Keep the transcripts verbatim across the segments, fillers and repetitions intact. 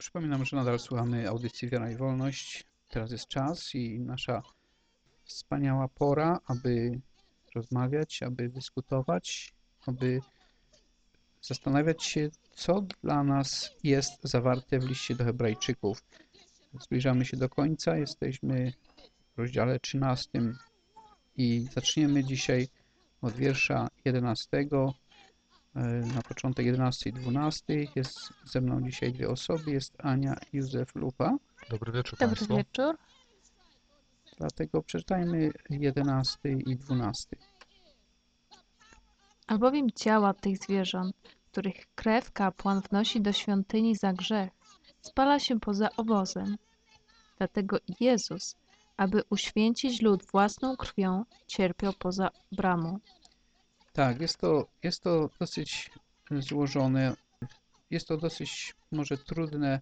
Przypominam, że nadal słuchamy audycji Wiara i Wolność. Teraz jest czas i nasza wspaniała pora, aby rozmawiać, aby dyskutować, aby zastanawiać się, co dla nas jest zawarte w liście do Hebrajczyków. Zbliżamy się do końca, jesteśmy w rozdziale trzynastym i zaczniemy dzisiaj od wiersza jedenastego. Na początek jedenasty i dwunasty. Jest ze mną dzisiaj dwie osoby. Jest Ania i Józef Lupa. Dobry wieczór Dobry Państwu. wieczór. Dlatego przeczytajmy jedenasty i dwunasty. Albowiem ciała tych zwierząt, których krew kapłan wnosi do świątyni za grzech, spala się poza obozem. Dlatego Jezus, aby uświęcić lud własną krwią, cierpiał poza bramą. Tak, jest to, jest to dosyć złożone. Jest to dosyć może trudne.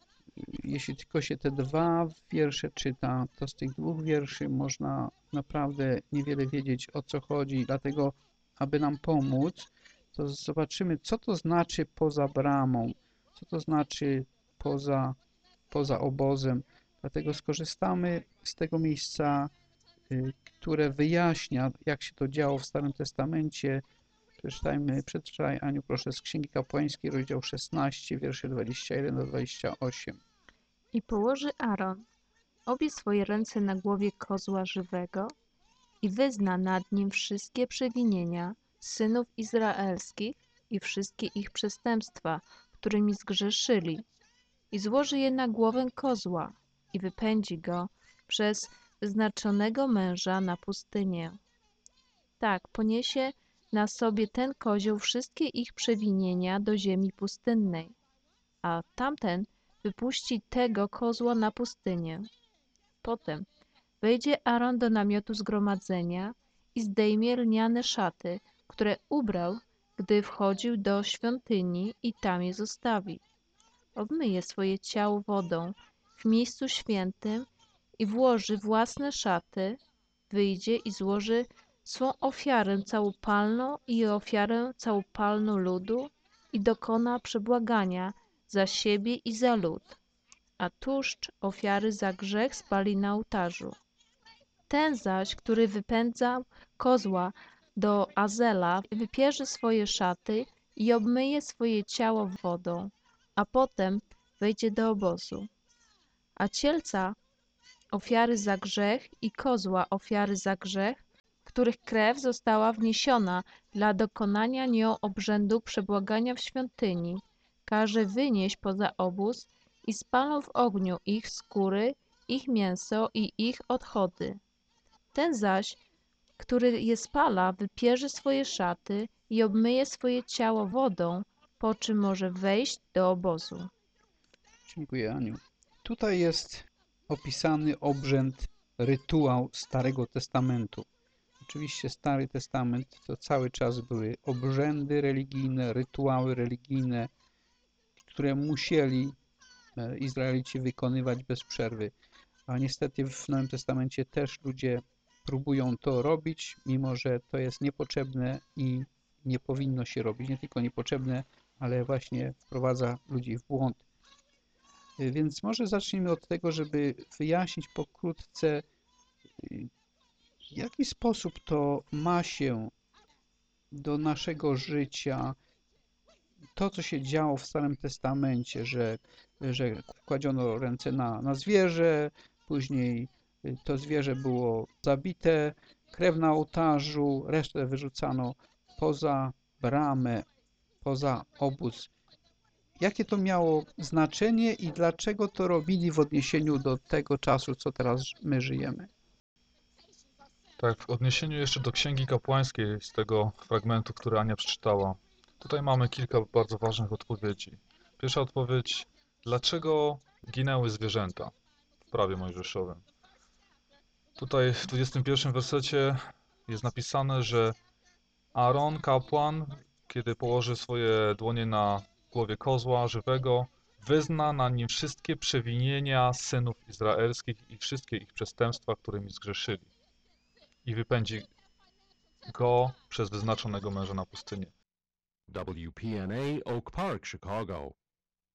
Jeśli tylko się te dwa wiersze czyta, to z tych dwóch wierszy można naprawdę niewiele wiedzieć, o co chodzi. Dlatego, aby nam pomóc, to zobaczymy, co to znaczy poza bramą, co to znaczy poza, poza obozem. Dlatego skorzystamy z tego miejsca, które wyjaśnia, jak się to działo w Starym Testamencie. Przeczytajmy, przeczytaj, Aniu, proszę, z Księgi Kapłańskiej, rozdział szesnasty, wiersze dwadzieścia jeden do dwudziestego ósmego. I położy Aaron obie swoje ręce na głowie kozła żywego i wyzna nad nim wszystkie przewinienia synów izraelskich i wszystkie ich przestępstwa, którymi zgrzeszyli. I złoży je na głowę kozła i wypędzi go przez wyznaczonego męża na pustynię. Tak, poniesie na sobie ten kozioł wszystkie ich przewinienia do ziemi pustynnej, a tamten wypuści tego kozła na pustynię. Potem wejdzie Aaron do namiotu zgromadzenia i zdejmie lniane szaty, które ubrał, gdy wchodził do świątyni, i tam je zostawi. Obmyje swoje ciało wodą w miejscu świętym i włoży własne szaty, wyjdzie i złoży swą ofiarę całopalną i ofiarę całopalną ludu i dokona przebłagania za siebie i za lud, a tłuszcz ofiary za grzech spali na ołtarzu. Ten zaś, który wypędzał kozła do Azela, wypierze swoje szaty i obmyje swoje ciało wodą, a potem wejdzie do obozu. A cielca ofiary za grzech i kozła ofiary za grzech, których krew została wniesiona dla dokonania nią obrzędu przebłagania w świątyni, każe wynieść poza obóz i spalą w ogniu ich skóry, ich mięso i ich odchody. Ten zaś, który je spala, wypierze swoje szaty i obmyje swoje ciało wodą, po czym może wejść do obozu. Dziękuję, Aniu. Tutaj jest opisany obrzęd, rytuał Starego Testamentu. Oczywiście Stary Testament to cały czas były obrzędy religijne, rytuały religijne, które musieli Izraelici wykonywać bez przerwy. A niestety w Nowym Testamencie też ludzie próbują to robić, mimo że to jest niepotrzebne i nie powinno się robić. Nie tylko niepotrzebne, ale właśnie wprowadza ludzi w błąd. Więc może zacznijmy od tego, żeby wyjaśnić pokrótce, w jaki sposób to ma się do naszego życia, to, co się działo w Starym Testamencie, że, że kładziono ręce na, na zwierzę, później to zwierzę było zabite, krew na ołtarzu, resztę wyrzucano poza bramę, poza obóz. Jakie to miało znaczenie i dlaczego to robili w odniesieniu do tego czasu, co teraz my żyjemy? Tak, w odniesieniu jeszcze do Księgi Kapłańskiej, z tego fragmentu, który Ania przeczytała, tutaj mamy kilka bardzo ważnych odpowiedzi. Pierwsza odpowiedź, dlaczego ginęły zwierzęta w prawie mojżeszowym? Tutaj w dwudziestym pierwszym wersecie jest napisane, że Aaron, kapłan, kiedy położy swoje dłonie na głowie kozła żywego, wyzna na nim wszystkie przewinienia synów izraelskich i wszystkie ich przestępstwa, którymi zgrzeszyli, i wypędzi go przez wyznaczonego męża na pustynię. W P N A, Oak Park, Chicago.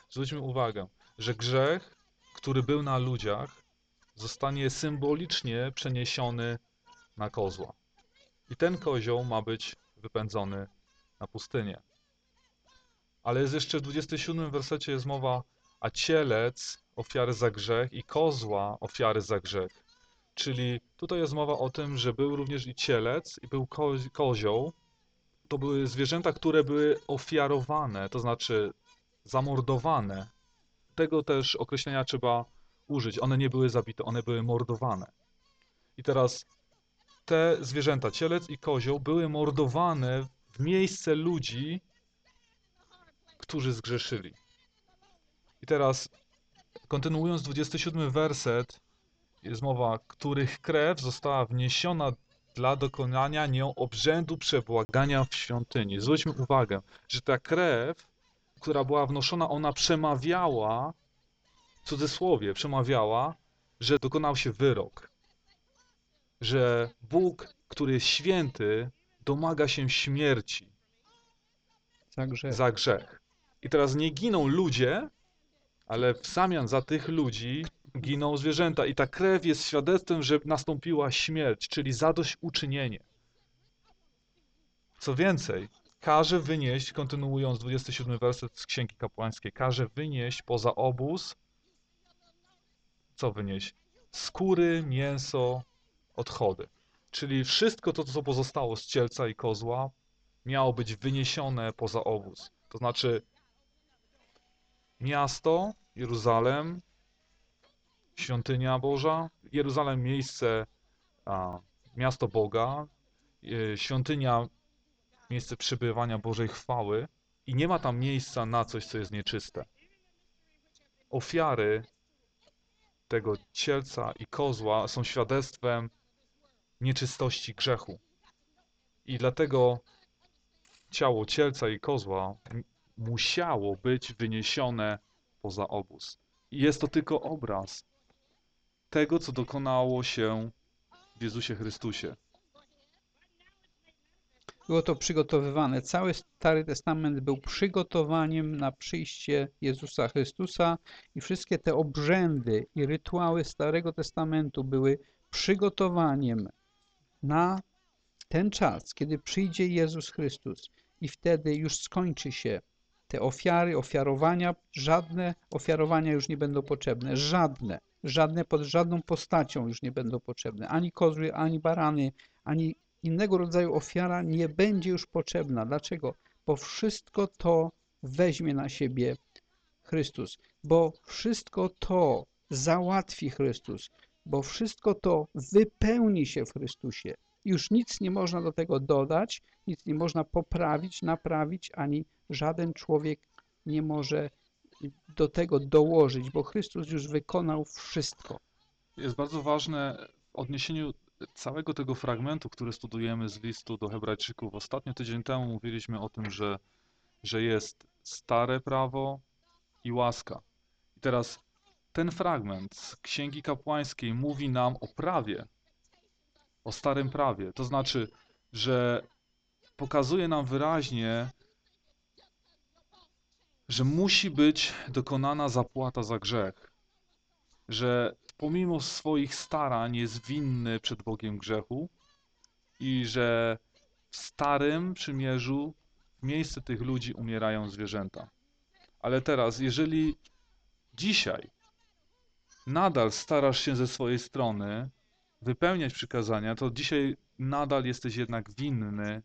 Zwróćmy uwagę, że grzech, który był na ludziach, zostanie symbolicznie przeniesiony na kozła. I ten kozioł ma być wypędzony na pustynię. Ale jest jeszcze w dwudziestym siódmym wersecie jest mowa, a cielec ofiary za grzech i kozła ofiary za grzech. Czyli tutaj jest mowa o tym, że był również i cielec i był ko kozioł. To były zwierzęta, które były ofiarowane, to znaczy zamordowane. Tego też określenia trzeba użyć. One nie były zabite, one były mordowane. I teraz te zwierzęta, cielec i kozioł, były mordowane w miejsce ludzi, którzy zgrzeszyli. I teraz, kontynuując dwudziesty siódmy werset, jest mowa, których krew została wniesiona dla dokonania nią obrzędu przebłagania w świątyni. Zwróćmy uwagę, że ta krew, która była wnoszona, ona przemawiała, w cudzysłowie, przemawiała, że dokonał się wyrok. Że Bóg, który jest święty, domaga się śmierci Za grzech. za grzech. I teraz nie giną ludzie, ale w zamian za tych ludzi giną zwierzęta. I ta krew jest świadectwem, że nastąpiła śmierć, czyli zadośćuczynienie. Co więcej, każe wynieść, kontynuując dwudziesty siódmy werset z Księgi Kapłańskiej, każe wynieść poza obóz, co wynieść? Skóry, mięso, odchody. Czyli wszystko to, co pozostało z cielca i kozła, miało być wyniesione poza obóz. To znaczy miasto, Jeruzalem, świątynia Boża, Jeruzalem miejsce, a, miasto Boga, e, świątynia miejsce przebywania Bożej chwały i nie ma tam miejsca na coś, co jest nieczyste. Ofiary tego cielca i kozła są świadectwem nieczystości grzechu. I dlatego ciało cielca i kozła musiało być wyniesione poza obóz. I jest to tylko obraz tego, co dokonało się w Jezusie Chrystusie. Było to przygotowywane. Cały Stary Testament był przygotowaniem na przyjście Jezusa Chrystusa i wszystkie te obrzędy i rytuały Starego Testamentu były przygotowaniem na ten czas, kiedy przyjdzie Jezus Chrystus i wtedy już skończy się te ofiary, ofiarowania. Żadne ofiarowania już nie będą potrzebne. Żadne. Żadne pod żadną postacią już nie będą potrzebne. Ani kozły, ani barany, ani innego rodzaju ofiara nie będzie już potrzebna. Dlaczego? Bo wszystko to weźmie na siebie Chrystus. Bo wszystko to załatwi Chrystus. Bo wszystko to wypełni się w Chrystusie. Już nic nie można do tego dodać, nic nie można poprawić, naprawić, ani żaden człowiek nie może do tego dołożyć, bo Chrystus już wykonał wszystko. Jest bardzo ważne w odniesieniu całego tego fragmentu, który studujemy z listu do Hebrajczyków. Ostatnio tydzień temu mówiliśmy o tym, że, że jest stare prawo i łaska. I teraz ten fragment z Księgi Kapłańskiej mówi nam o prawie, o starym prawie. To znaczy, że pokazuje nam wyraźnie, że musi być dokonana zapłata za grzech. Że pomimo swoich starań jest winny przed Bogiem grzechu i że w starym przymierzu w miejsce tych ludzi umierają zwierzęta. Ale teraz, jeżeli dzisiaj nadal starasz się ze swojej strony wypełniać przykazania, to dzisiaj nadal jesteś jednak winny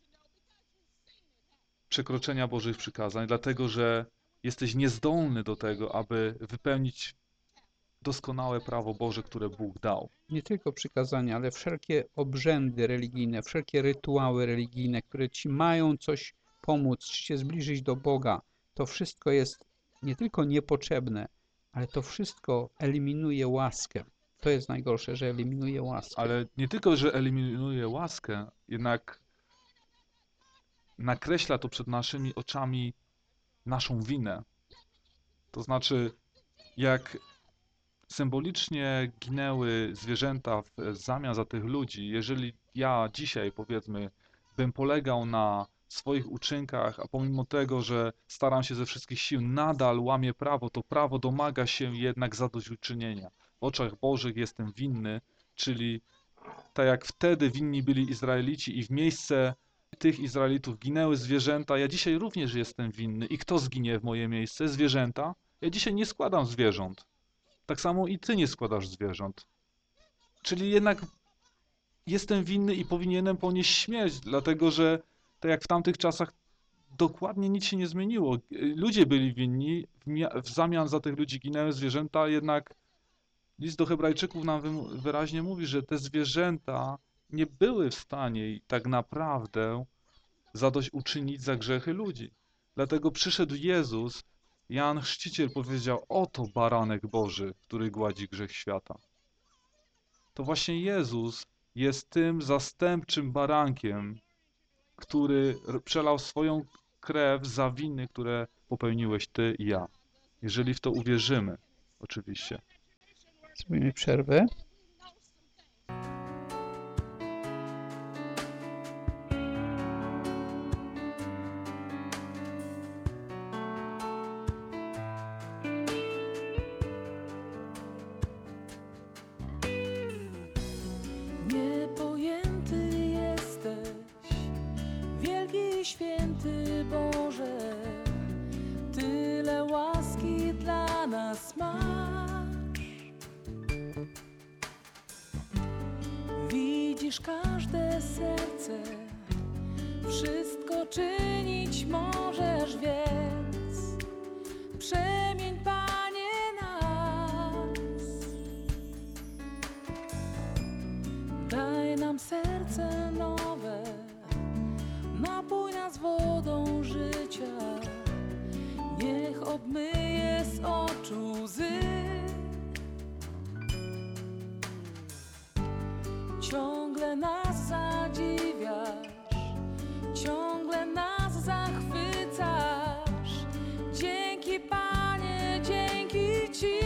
przekroczenia Bożych przykazań, dlatego że jesteś niezdolny do tego, aby wypełnić doskonałe prawo Boże, które Bóg dał. Nie tylko przykazania, ale wszelkie obrzędy religijne, wszelkie rytuały religijne, które ci mają coś pomóc, czy cię zbliżyć do Boga, to wszystko jest nie tylko niepotrzebne, ale to wszystko eliminuje łaskę. To jest najgorsze, że eliminuje łaskę. Ale nie tylko, że eliminuje łaskę, jednak nakreśla to przed naszymi oczami naszą winę. To znaczy, jak symbolicznie ginęły zwierzęta w zamian za tych ludzi, jeżeli ja dzisiaj, powiedzmy, bym polegał na swoich uczynkach, a pomimo tego, że staram się ze wszystkich sił, nadal łamię prawo, to prawo domaga się jednak zadośćuczynienia. W oczach Bożych jestem winny, czyli tak jak wtedy winni byli Izraelici i w miejsce tych Izraelitów ginęły zwierzęta, ja dzisiaj również jestem winny. I kto zginie w moje miejsce? Zwierzęta? Ja dzisiaj nie składam zwierząt. Tak samo i ty nie składasz zwierząt. Czyli jednak jestem winny i powinienem ponieść śmierć, dlatego że tak jak w tamtych czasach dokładnie nic się nie zmieniło. Ludzie byli winni, w, mia- w zamian za tych ludzi ginęły zwierzęta, jednak list do Hebrajczyków nam wym- wyraźnie mówi, że te zwierzęta nie były w stanie tak naprawdę zadośćuczynić za grzechy ludzi. Dlatego przyszedł Jezus, Jan Chrzciciel powiedział, oto baranek Boży, który gładzi grzech świata. To właśnie Jezus jest tym zastępczym barankiem, który r- przelał swoją krew za winy, które popełniłeś ty i ja. Jeżeli w to uwierzymy, oczywiście. Zrobimy przerwę. Niepojęty jesteś, wielki i święty Boże, tyle łaski dla nas masz. Widzisz każde serce, wszystko czynić możesz, więc przemień, Panie, nas. Daj nam serce nowe, napój nas wodą życia, niech obmyje z oczu łzy. Ciągle nas zadziwiasz, ciągle nas zachwycasz. Dzięki, Panie, dzięki Ci.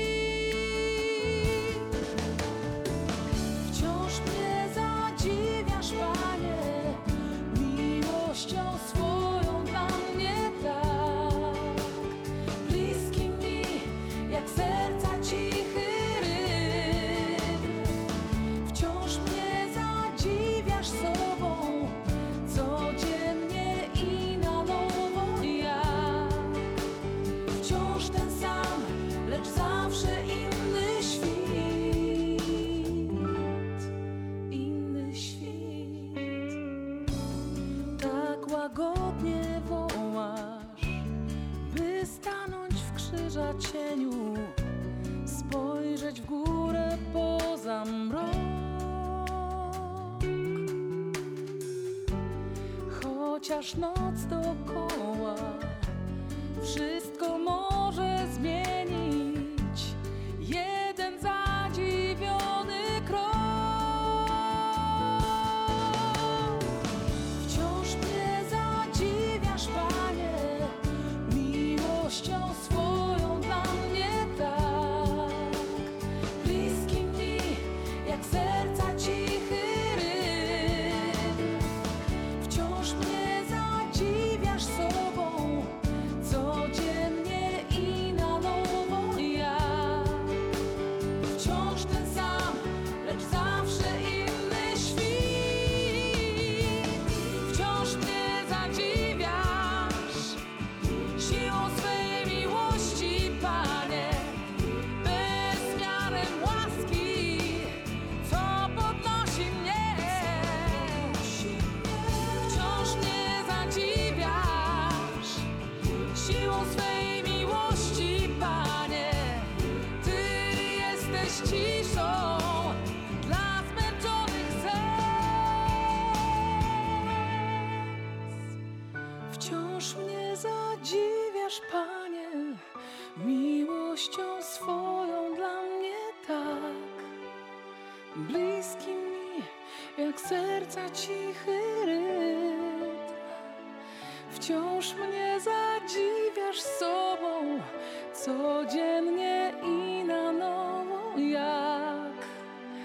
Wciąż mnie zadziwiasz, Panie, miłością swoją dla mnie tak. Bliski mi jak serca cichy rytm. Wciąż mnie zadziwiasz sobą, codziennie i na nowo ja. Wciąż ten sam, lecz zawsze inny świt, inny świt. Tak łagodnie wołasz, by stanąć w krzyża cieniu, spojrzeć w górę poza mrok. Chociaż noc dookoła wszystko może zmienić, jeden zadziwiony krok. Wciąż mnie zadziwiasz, Panie, miłością swoją dla mnie tak. Bliski mi jak serca cichy rytm. Wciąż mnie zadziwiasz sobą, codziennie i na nowo ja. Wciąż ten sam, lecz zawsze inny świt. Wciąż mnie zadziwiasz siłą swej miłości, Panie, bezmiarem łaski, co podnosi mnie. Wciąż mnie zadziwiasz siłą swej miłości, Panie. Ty jesteś ciszą dla zmęczonych serc. Wciąż mnie zadziwiasz, Panie, miłością swoją dla mnie tak. Bliski mi jak serca cichy rytm. Wciąż mnie zadziwiasz sobą, codziennie i na nowo jak.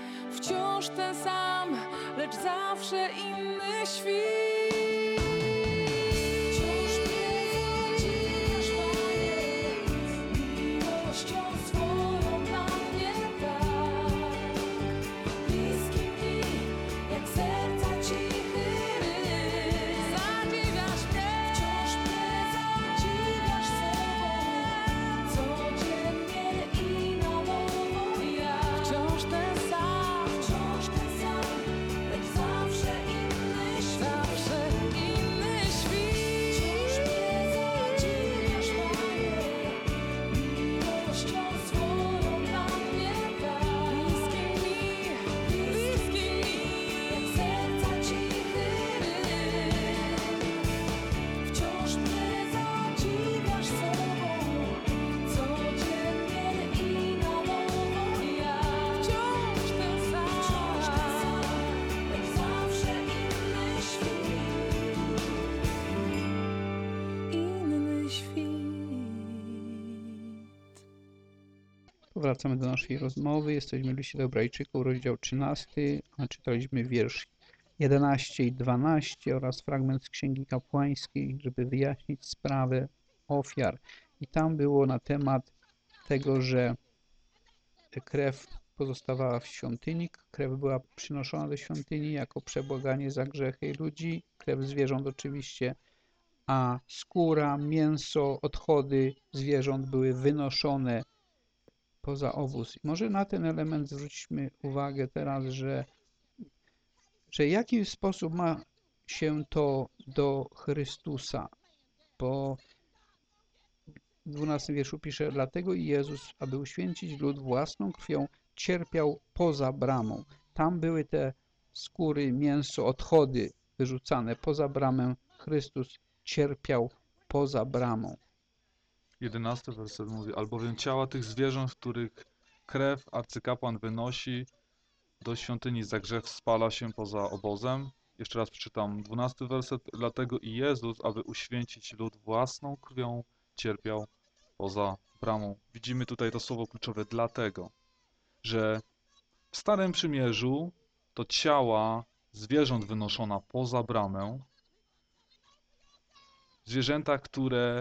Wciąż ten sam, lecz zawsze inny świt. Wracamy do naszej rozmowy. Jesteśmy w liście do Hebrajczyków, rozdział trzynasty, a czytaliśmy wiersz jedenaście i dwanaście oraz fragment z Księgi Kapłańskiej, żeby wyjaśnić sprawę ofiar. I tam było na temat tego, że krew pozostawała w świątyni, krew była przynoszona do świątyni jako przebłaganie za grzechy ludzi, krew zwierząt oczywiście, a skóra, mięso, odchody zwierząt były wynoszone poza obóz. I może na ten element zwróćmy uwagę teraz, że, że w jaki sposób ma się to do Chrystusa, bo w dwunastym wierszu pisze, dlatego i Jezus, aby uświęcić lud własną krwią, cierpiał poza bramą. Tam były te skóry, mięso, odchody wyrzucane poza bramę. Chrystus cierpiał poza bramą. Jedenasty werset mówi, albowiem ciała tych zwierząt, których krew arcykapłan wynosi do świątyni za grzech, spala się poza obozem. Jeszcze raz przeczytam dwunasty werset. Dlatego i Jezus, aby uświęcić lud własną krwią, cierpiał poza bramą. Widzimy tutaj to słowo kluczowe, dlatego, że w Starym Przymierzu to ciała zwierząt wynoszona poza bramę, zwierzęta, które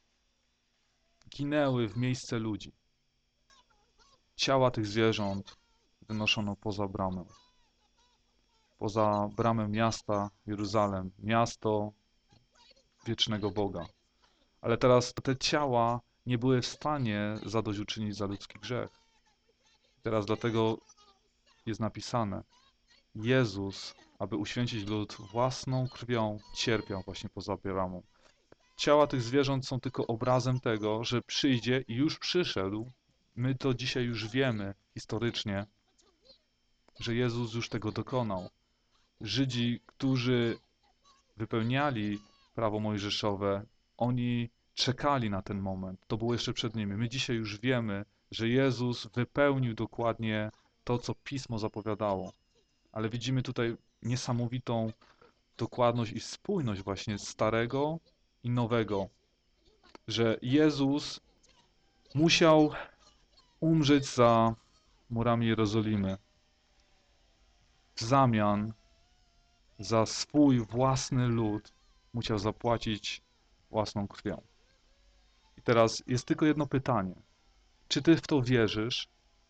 ginęły w miejsce ludzi. Ciała tych zwierząt wynoszono poza bramę. Poza bramę miasta Jeruzalem, miasto wiecznego Boga. Ale teraz te ciała nie były w stanie zadośćuczynić za ludzki grzech. Teraz dlatego jest napisane, Jezus, aby uświęcić lud własną krwią, cierpiał właśnie poza bramą. Ciała tych zwierząt są tylko obrazem tego, że przyjdzie i już przyszedł. My to dzisiaj już wiemy historycznie, że Jezus już tego dokonał. Żydzi, którzy wypełniali prawo mojżeszowe, oni czekali na ten moment. To było jeszcze przed nimi. My dzisiaj już wiemy, że Jezus wypełnił dokładnie to, co Pismo zapowiadało. Ale widzimy tutaj niesamowitą dokładność i spójność właśnie starego i nowego, że Jezus musiał umrzeć za murami Jerozolimy w zamian za swój własny lud musiał zapłacić własną krwią. I teraz jest tylko jedno pytanie. Czy ty w to wierzysz,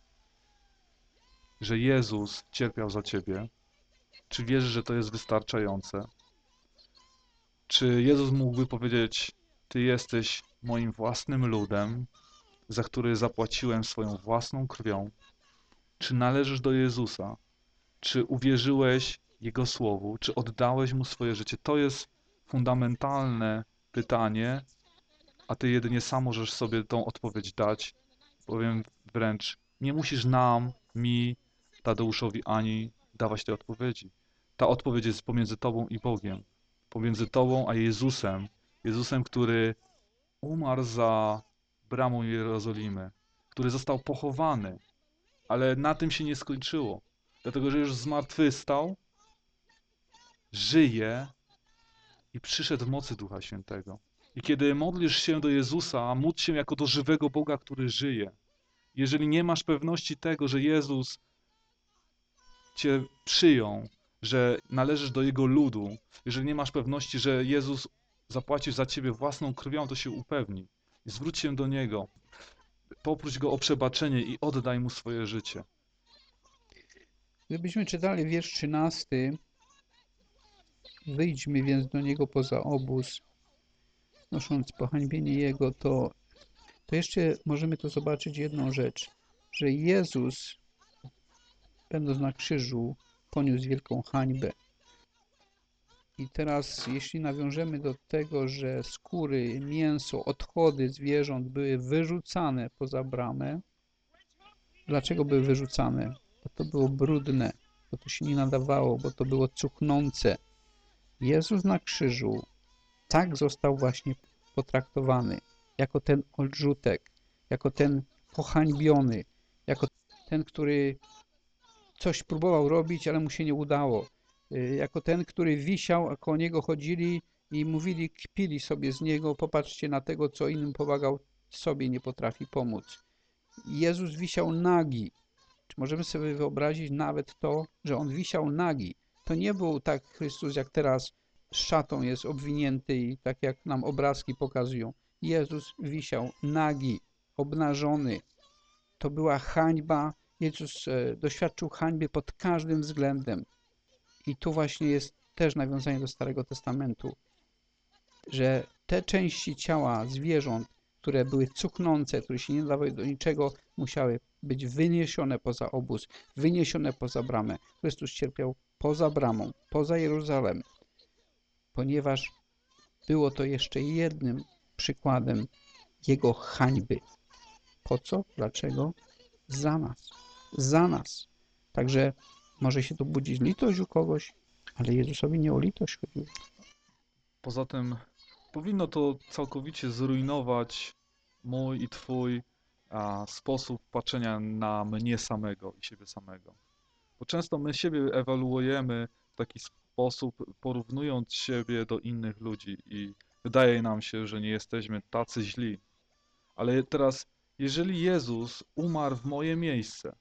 że Jezus cierpiał za ciebie? Czy wierzysz, że to jest wystarczające? Czy Jezus mógłby powiedzieć, ty jesteś moim własnym ludem, za który zapłaciłem swoją własną krwią? Czy należysz do Jezusa? Czy uwierzyłeś Jego słowu? Czy oddałeś Mu swoje życie? To jest fundamentalne pytanie, a ty jedynie sam możesz sobie tą odpowiedź dać. Powiem wręcz, nie musisz nam, mi, Tadeuszowi, ani dawać tej odpowiedzi. Ta odpowiedź jest pomiędzy tobą i Bogiem. Pomiędzy tobą a Jezusem. Jezusem, który umarł za bramą Jerozolimy, który został pochowany, ale na tym się nie skończyło. Dlatego, że już zmartwychwstał, żyje i przyszedł w mocy Ducha Świętego. I kiedy modlisz się do Jezusa, módl się jako do żywego Boga, który żyje. Jeżeli nie masz pewności tego, że Jezus cię przyjął, że należysz do Jego ludu, jeżeli nie masz pewności, że Jezus zapłacił za ciebie własną krwią, to się upewnij. I zwróć się do Niego. Poproś Go o przebaczenie i oddaj Mu swoje życie. Gdybyśmy czytali wiersz trzynasty, wyjdźmy więc do Niego poza obóz, nosząc pohańbienie Jego, to, to jeszcze możemy tu zobaczyć jedną rzecz, że Jezus, będąc na krzyżu, poniósł wielką hańbę. I teraz, jeśli nawiążemy do tego, że skóry, mięso, odchody zwierząt były wyrzucane poza bramę, dlaczego były wyrzucane? Bo to było brudne, bo to się nie nadawało, bo to było cuchnące. Jezus na krzyżu tak został właśnie potraktowany, jako ten odrzutek, jako ten pohańbiony, jako ten, który coś próbował robić, ale mu się nie udało. Jako ten, który wisiał, a koło niego chodzili i mówili, kpili sobie z niego, popatrzcie na tego, co innym pomagał, sobie nie potrafi pomóc. Jezus wisiał nagi. Czy możemy sobie wyobrazić nawet to, że On wisiał nagi? To nie był tak Chrystus, jak teraz z szatą jest obwinięty i tak jak nam obrazki pokazują. Jezus wisiał nagi, obnażony. To była hańba. Jezus e, doświadczył hańby pod każdym względem. I tu właśnie jest też nawiązanie do Starego Testamentu, że te części ciała zwierząt, które były cuchnące, które się nie nadawały do niczego, musiały być wyniesione poza obóz, wyniesione poza bramę. Chrystus cierpiał poza bramą, poza Jeruzalem, ponieważ było to jeszcze jednym przykładem Jego hańby. Po co? Dlaczego? Za nas. Za nas. Także może się tu budzić litość u kogoś, ale Jezusowi nie o litość chodziło. Poza tym powinno to całkowicie zrujnować mój i twój a, sposób patrzenia na mnie samego i siebie samego. Bo często my siebie ewaluujemy w taki sposób, porównując siebie do innych ludzi i wydaje nam się, że nie jesteśmy tacy źli. Ale teraz, jeżeli Jezus umarł w moje miejsce,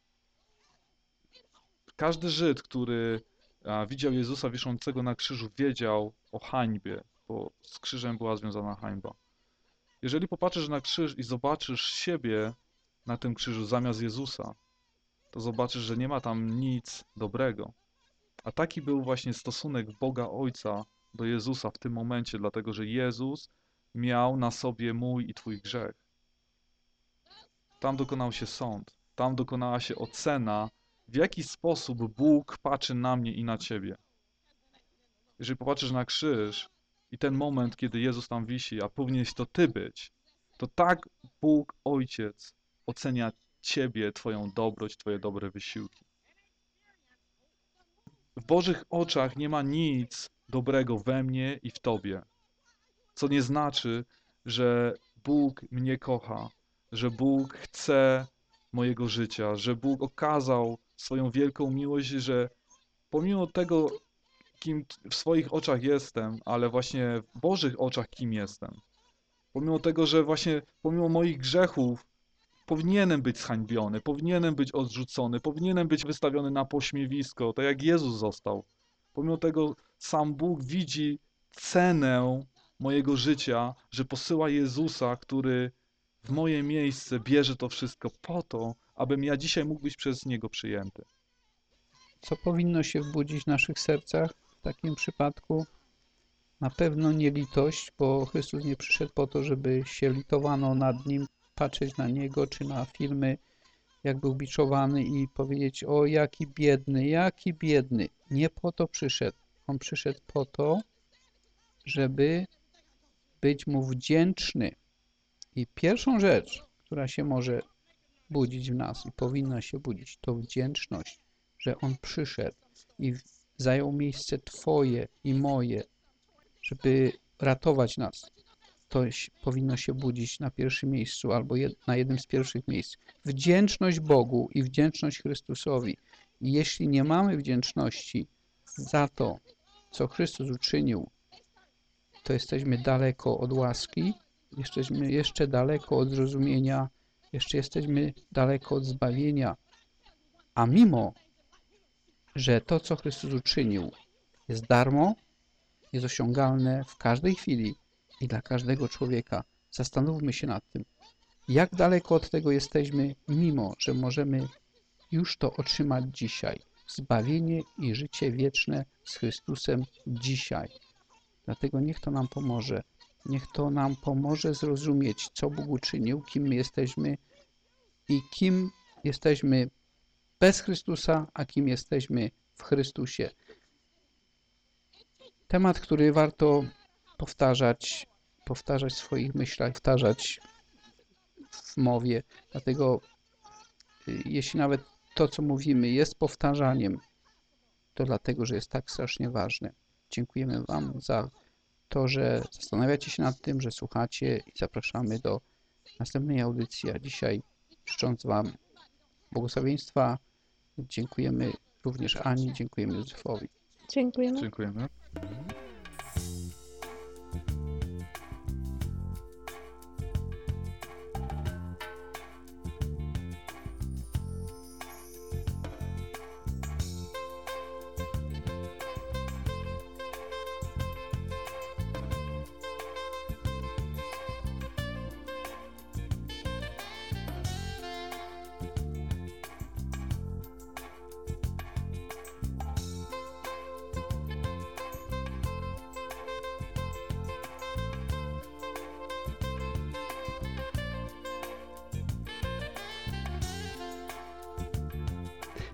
każdy Żyd, który a, widział Jezusa wiszącego na krzyżu, wiedział o hańbie, bo z krzyżem była związana hańba. Jeżeli popatrzysz na krzyż i zobaczysz siebie na tym krzyżu zamiast Jezusa, to zobaczysz, że nie ma tam nic dobrego. A taki był właśnie stosunek Boga Ojca do Jezusa w tym momencie, dlatego że Jezus miał na sobie mój i twój grzech. Tam dokonał się sąd, tam dokonała się ocena, w jaki sposób Bóg patrzy na mnie i na ciebie. Jeżeli popatrzysz na krzyż i ten moment, kiedy Jezus tam wisi, a powinieneś to ty być, to tak Bóg Ojciec ocenia ciebie, twoją dobroć, twoje dobre wysiłki. W Bożych oczach nie ma nic dobrego we mnie i w tobie, co nie znaczy, że Bóg mnie kocha, że Bóg chce mojego życia, że Bóg okazał swoją wielką miłość, że pomimo tego, kim w swoich oczach jestem, ale właśnie w Bożych oczach kim jestem, pomimo tego, że właśnie pomimo moich grzechów powinienem być zhańbiony, powinienem być odrzucony, powinienem być wystawiony na pośmiewisko, tak jak Jezus został. Pomimo tego sam Bóg widzi cenę mojego życia, że posyła Jezusa, który w moje miejsce bierze to wszystko po to, abym ja dzisiaj mógł być przez Niego przyjęty. Co powinno się wbudzić w naszych sercach w takim przypadku? Na pewno nie litość, bo Chrystus nie przyszedł po to, żeby się litowano nad Nim, patrzeć na Niego czy na filmy, jak był biczowany i powiedzieć: o, jaki biedny, jaki biedny. Nie po to przyszedł. On przyszedł po to, żeby być Mu wdzięczny. I pierwszą rzecz, która się może budzić w nas i powinna się budzić, to wdzięczność, że On przyszedł i zajął miejsce Twoje i moje, żeby ratować nas. To powinno się budzić na pierwszym miejscu albo jed, na jednym z pierwszych miejsc. Wdzięczność Bogu i wdzięczność Chrystusowi. I jeśli nie mamy wdzięczności za to, co Chrystus uczynił, to jesteśmy daleko od łaski, jesteśmy jeszcze daleko od zrozumienia, jeszcze jesteśmy daleko od zbawienia. A mimo, że to, co Chrystus uczynił, jest darmo, jest osiągalne w każdej chwili i dla każdego człowieka. Zastanówmy się nad tym, jak daleko od tego jesteśmy, mimo że możemy już to otrzymać dzisiaj. Zbawienie i życie wieczne z Chrystusem dzisiaj. Dlatego niech to nam pomoże. Niech to nam pomoże zrozumieć, co Bóg uczynił, kim my jesteśmy i kim jesteśmy bez Chrystusa, a kim jesteśmy w Chrystusie. Temat, który warto powtarzać, powtarzać w swoich myślach, powtarzać w mowie. Dlatego jeśli nawet to, co mówimy, jest powtarzaniem, to dlatego, że jest tak strasznie ważne. Dziękujemy Wam za to, że zastanawiacie się nad tym, że słuchacie i zapraszamy do następnej audycji, a dzisiaj życząc Wam błogosławieństwa, dziękujemy również Ani, dziękujemy Józefowi. Dziękujemy. Dziękujemy.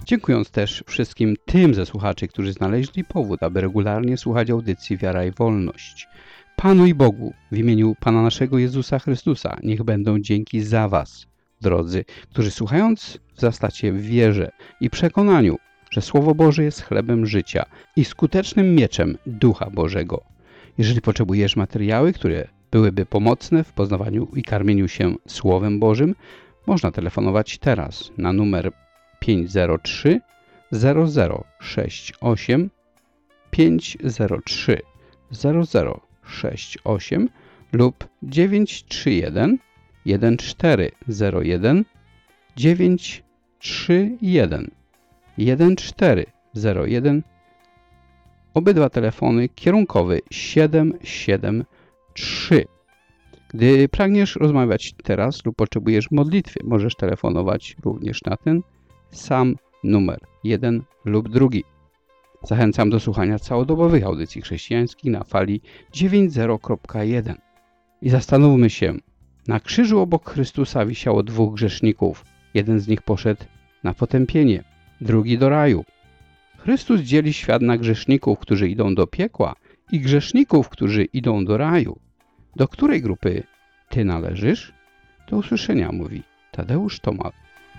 Dziękując też wszystkim tym ze słuchaczy, którzy znaleźli powód, aby regularnie słuchać audycji Wiara i Wolność. Panu i Bogu, w imieniu Pana naszego Jezusa Chrystusa, niech będą dzięki za was, drodzy, którzy słuchając wzrastacie w wierze i przekonaniu, że Słowo Boże jest chlebem życia i skutecznym mieczem Ducha Bożego. Jeżeli potrzebujesz materiały, które byłyby pomocne w poznawaniu i karmieniu się Słowem Bożym, można telefonować teraz na numer pięć zero trzy zero zero sześć osiem pięć zero trzy zero zero sześć osiem lub dziewięć trzy jeden jeden cztery zero jeden dziewięć trzy jeden jeden cztery zero jeden. Obydwa telefony kierunkowy siedem siedem trzy. Gdy pragniesz rozmawiać teraz lub potrzebujesz modlitwy, możesz telefonować również na ten sam numer, jeden lub drugi. Zachęcam do słuchania całodobowych audycji chrześcijańskich na fali dziewięćdziesiąt kropka jeden. I zastanówmy się, na krzyżu obok Chrystusa wisiało dwóch grzeszników. Jeden z nich poszedł na potępienie, drugi do raju. Chrystus dzieli świat na grzeszników, którzy idą do piekła i grzeszników, którzy idą do raju. Do której grupy ty należysz? Do usłyszenia, mówi Tadeusz Tomal.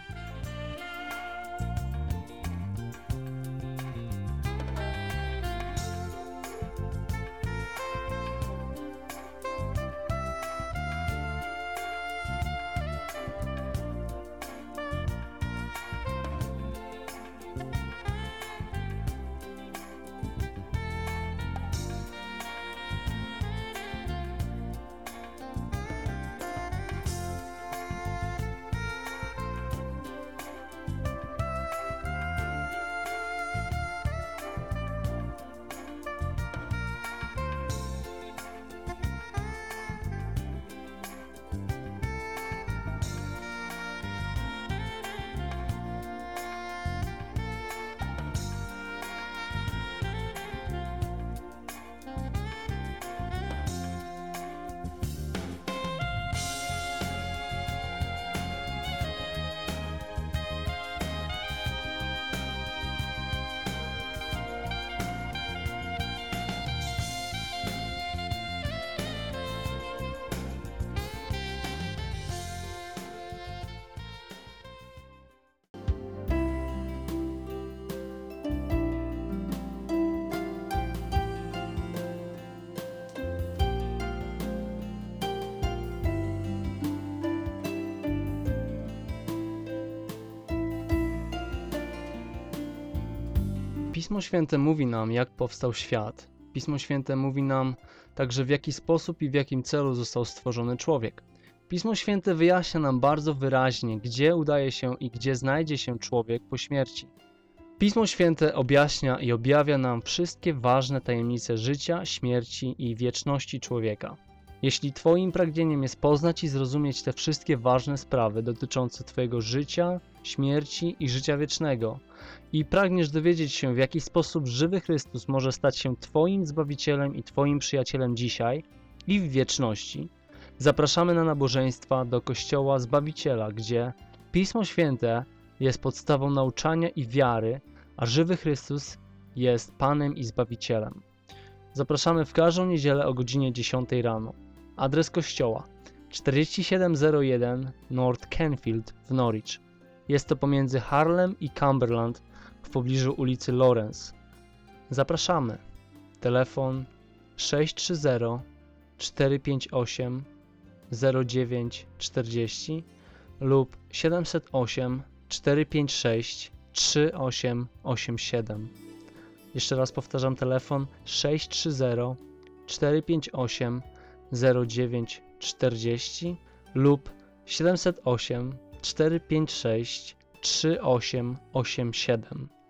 Pismo Święte mówi nam, jak powstał świat. Pismo Święte mówi nam także, w jaki sposób i w jakim celu został stworzony człowiek. Pismo Święte wyjaśnia nam bardzo wyraźnie, gdzie udaje się i gdzie znajdzie się człowiek po śmierci. Pismo Święte objaśnia i objawia nam wszystkie ważne tajemnice życia, śmierci i wieczności człowieka. Jeśli Twoim pragnieniem jest poznać i zrozumieć te wszystkie ważne sprawy dotyczące Twojego życia, śmierci i życia wiecznego i pragniesz dowiedzieć się, w jaki sposób żywy Chrystus może stać się Twoim Zbawicielem i Twoim przyjacielem dzisiaj i w wieczności, zapraszamy na nabożeństwa do Kościoła Zbawiciela, gdzie Pismo Święte jest podstawą nauczania i wiary, a żywy Chrystus jest Panem i Zbawicielem. Zapraszamy w każdą niedzielę o godzinie dziesiątej rano. Adres kościoła czterdzieści siedem zero jeden North Canfield w Norwich. Jest to pomiędzy Harlem i Cumberland w pobliżu ulicy Lawrence. Zapraszamy. Telefon sześć trzy zero cztery pięć osiem zero dziewięć czterdzieści lub siedem zero osiem cztery pięć sześć trzy osiem osiem siedem. Jeszcze raz powtarzam, telefon sześć trzy zero cztery pięć osiem zero dziewięć czterdzieści lub siedem zero osiem cztery pięć sześć trzy osiem osiem siedem.